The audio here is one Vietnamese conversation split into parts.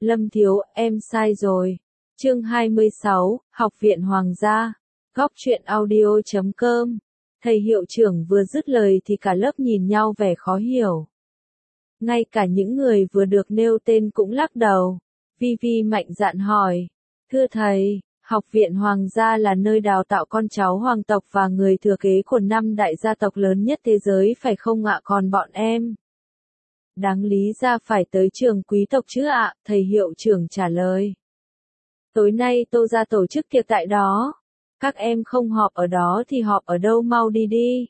Lâm Thiếu, em sai rồi. Chương 26, Học viện Hoàng gia. Góc truyện audio.com. Thầy hiệu trưởng vừa dứt lời thì cả lớp nhìn nhau vẻ khó hiểu. Ngay cả những người vừa được nêu tên cũng lắc đầu. Vi Vi mạnh dạn hỏi. Thưa thầy, Học viện Hoàng gia là nơi đào tạo con cháu hoàng tộc và người thừa kế của 5 đại gia tộc lớn nhất thế giới phải không ạ? Còn bọn em? Đáng lý ra phải tới trường quý tộc chứ ạ, thầy hiệu trưởng trả lời. Tối nay Tô gia tổ chức tiệc tại đó. Các em không họp ở đó thì họp ở đâu, mau đi đi.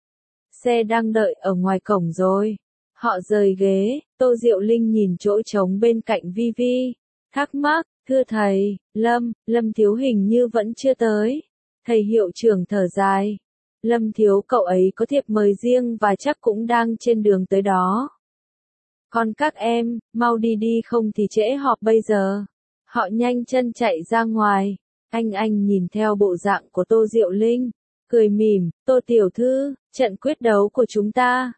Xe đang đợi ở ngoài cổng rồi. Họ rời ghế, Tô Diệu Linh nhìn chỗ trống bên cạnh Vi Vi. Thắc mắc, thưa thầy, Lâm Thiếu hình như vẫn chưa tới. Thầy hiệu trưởng thở dài. Lâm Thiếu cậu ấy có thiệp mời riêng và chắc cũng đang trên đường tới đó. Còn các em, mau đi đi không thì trễ họp bây giờ. Họ nhanh chân chạy ra ngoài. Anh nhìn theo bộ dạng của Tô Diệu Linh, cười mỉm, Tô tiểu thư, trận quyết đấu của chúng ta.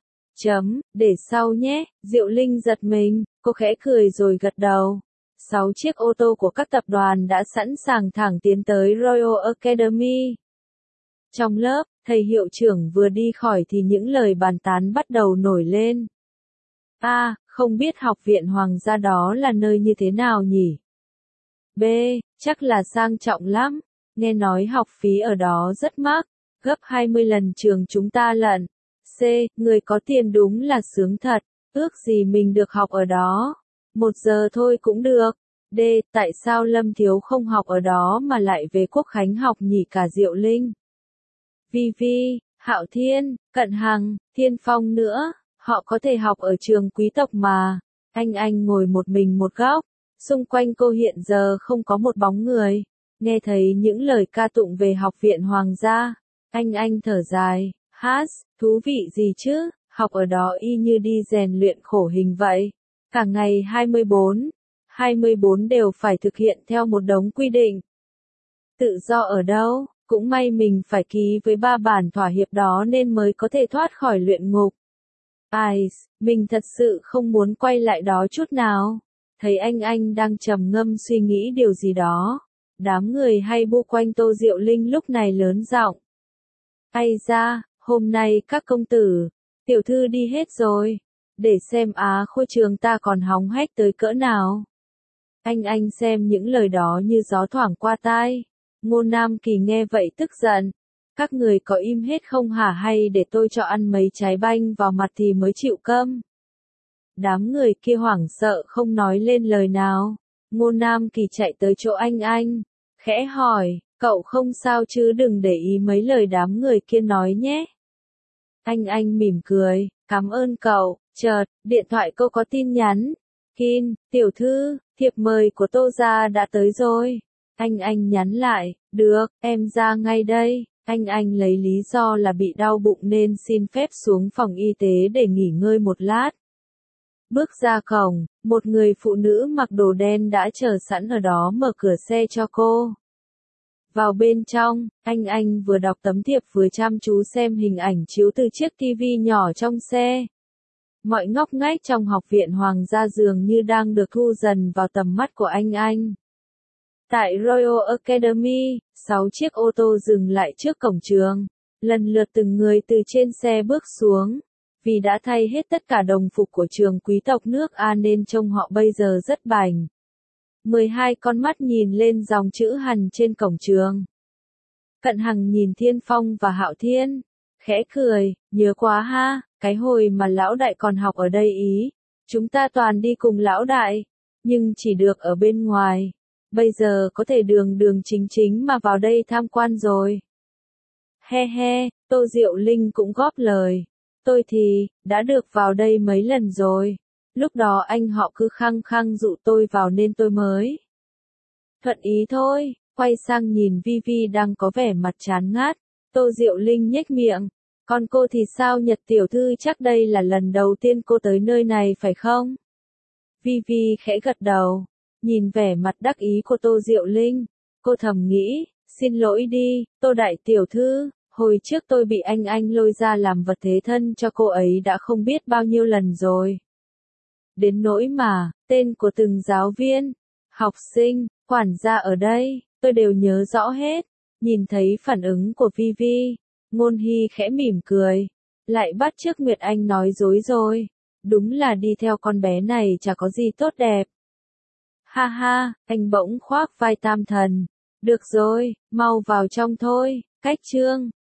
Để sau nhé, Diệu Linh giật mình, cô khẽ cười rồi gật đầu. 6 chiếc ô tô của các tập đoàn đã sẵn sàng thẳng tiến tới Royal Academy. Trong lớp, thầy hiệu trưởng vừa đi khỏi thì những lời bàn tán bắt đầu nổi lên. Không biết học viện hoàng gia đó là nơi như thế nào nhỉ? B, chắc là sang trọng lắm. Nghe nói học phí ở đó rất mắc, gấp 20 lần trường chúng ta lận. C, người có tiền đúng là sướng thật, ước gì mình được học ở đó. 1 giờ thôi cũng được. D, tại sao Lâm Thiếu không học ở đó mà lại về Quốc Khánh học nhỉ? Cả Diệu Linh, Vi Vi, Hạo Thiên, Cận Hằng, Thiên Phong nữa, họ có thể học ở trường quý tộc mà. Anh ngồi một mình một góc, xung quanh cô hiện giờ không có một bóng người. Nghe thấy những lời ca tụng về học viện hoàng gia, anh thở dài, thú vị gì chứ, học ở đó y như đi rèn luyện khổ hình vậy. Cả ngày 24 đều phải thực hiện theo một đống quy định. Tự do ở đâu, cũng may mình phải ký với 3 bản thỏa hiệp đó nên mới có thể thoát khỏi luyện ngục. Mình thật sự không muốn quay lại đó chút nào. Thấy anh đang trầm ngâm suy nghĩ điều gì đó. Đám người hay bu quanh Tô Diệu Linh lúc này lớn giọng. Hôm nay các công tử, tiểu thư đi hết rồi. Để xem khôi trường ta còn hóng hách tới cỡ nào. Anh xem những lời đó như gió thoảng qua tai. Ngô Nam Kỳ nghe vậy tức giận. Các người có im hết không hả, hay để tôi cho ăn mấy trái banh vào mặt thì mới chịu câm. Đám người kia hoảng sợ không nói lên lời nào. Ngô Nam Kỳ chạy tới chỗ anh, khẽ hỏi, cậu không sao chứ, đừng để ý mấy lời đám người kia nói nhé. Anh mỉm cười, cảm ơn cậu. Chợt, điện thoại cô có tin nhắn. Kin, tiểu thư, thiệp mời của Tô gia đã tới rồi. Anh nhắn lại, được, em ra ngay đây. Anh lấy lý do là bị đau bụng nên xin phép xuống phòng y tế để nghỉ ngơi một lát. Bước ra cổng, một người phụ nữ mặc đồ đen đã chờ sẵn ở đó mở cửa xe cho cô. Vào bên trong, anh vừa đọc tấm thiệp vừa chăm chú xem hình ảnh chiếu từ chiếc tivi nhỏ trong xe. Mọi ngóc ngách trong học viện hoàng gia dường như đang được thu dần vào tầm mắt của anh. Tại Royal Academy, 6 chiếc ô tô dừng lại trước cổng trường. Lần lượt từng người từ trên xe bước xuống. Vì đã thay hết tất cả đồng phục của trường quý tộc nước A nên trông họ bây giờ rất bảnh. 12 con mắt nhìn lên dòng chữ Hàn trên cổng trường. Cận Hằng nhìn Thiên Phong và Hạo Thiên, khẽ cười, nhớ quá ha, cái hồi mà lão đại còn học ở đây ý. Chúng ta toàn đi cùng lão đại, nhưng chỉ được ở bên ngoài. Bây giờ có thể đường chính mà vào đây tham quan rồi. He, Tô Diệu Linh cũng góp lời. Tôi thì, đã được vào đây mấy lần rồi. Lúc đó anh họ cứ khăng dụ tôi vào nên tôi mới thuận ý thôi. Quay sang nhìn Vi Vi đang có vẻ mặt chán ngắt. Tô Diệu Linh nhếch miệng. Còn cô thì sao Nhật tiểu thư, chắc đây là lần đầu tiên cô tới nơi này phải không? Vi Vi khẽ gật đầu. Nhìn vẻ mặt đắc ý của Tô Diệu Linh, cô thầm nghĩ, xin lỗi đi, Tô đại tiểu thư, hồi trước tôi bị anh lôi ra làm vật thế thân cho cô ấy đã không biết bao nhiêu lần rồi. đến nỗi mà, tên của từng giáo viên, học sinh, quản gia ở đây, tôi đều nhớ rõ hết. Nhìn thấy phản ứng của Vi Vi, Ngôn Hy khẽ mỉm cười, lại bắt chước Nguyệt Anh nói dối rồi. Đúng là đi theo con bé này chả có gì tốt đẹp. Ha ha, anh bỗng khoác vai Tam Thần. Được rồi, mau vào trong thôi, cách chương.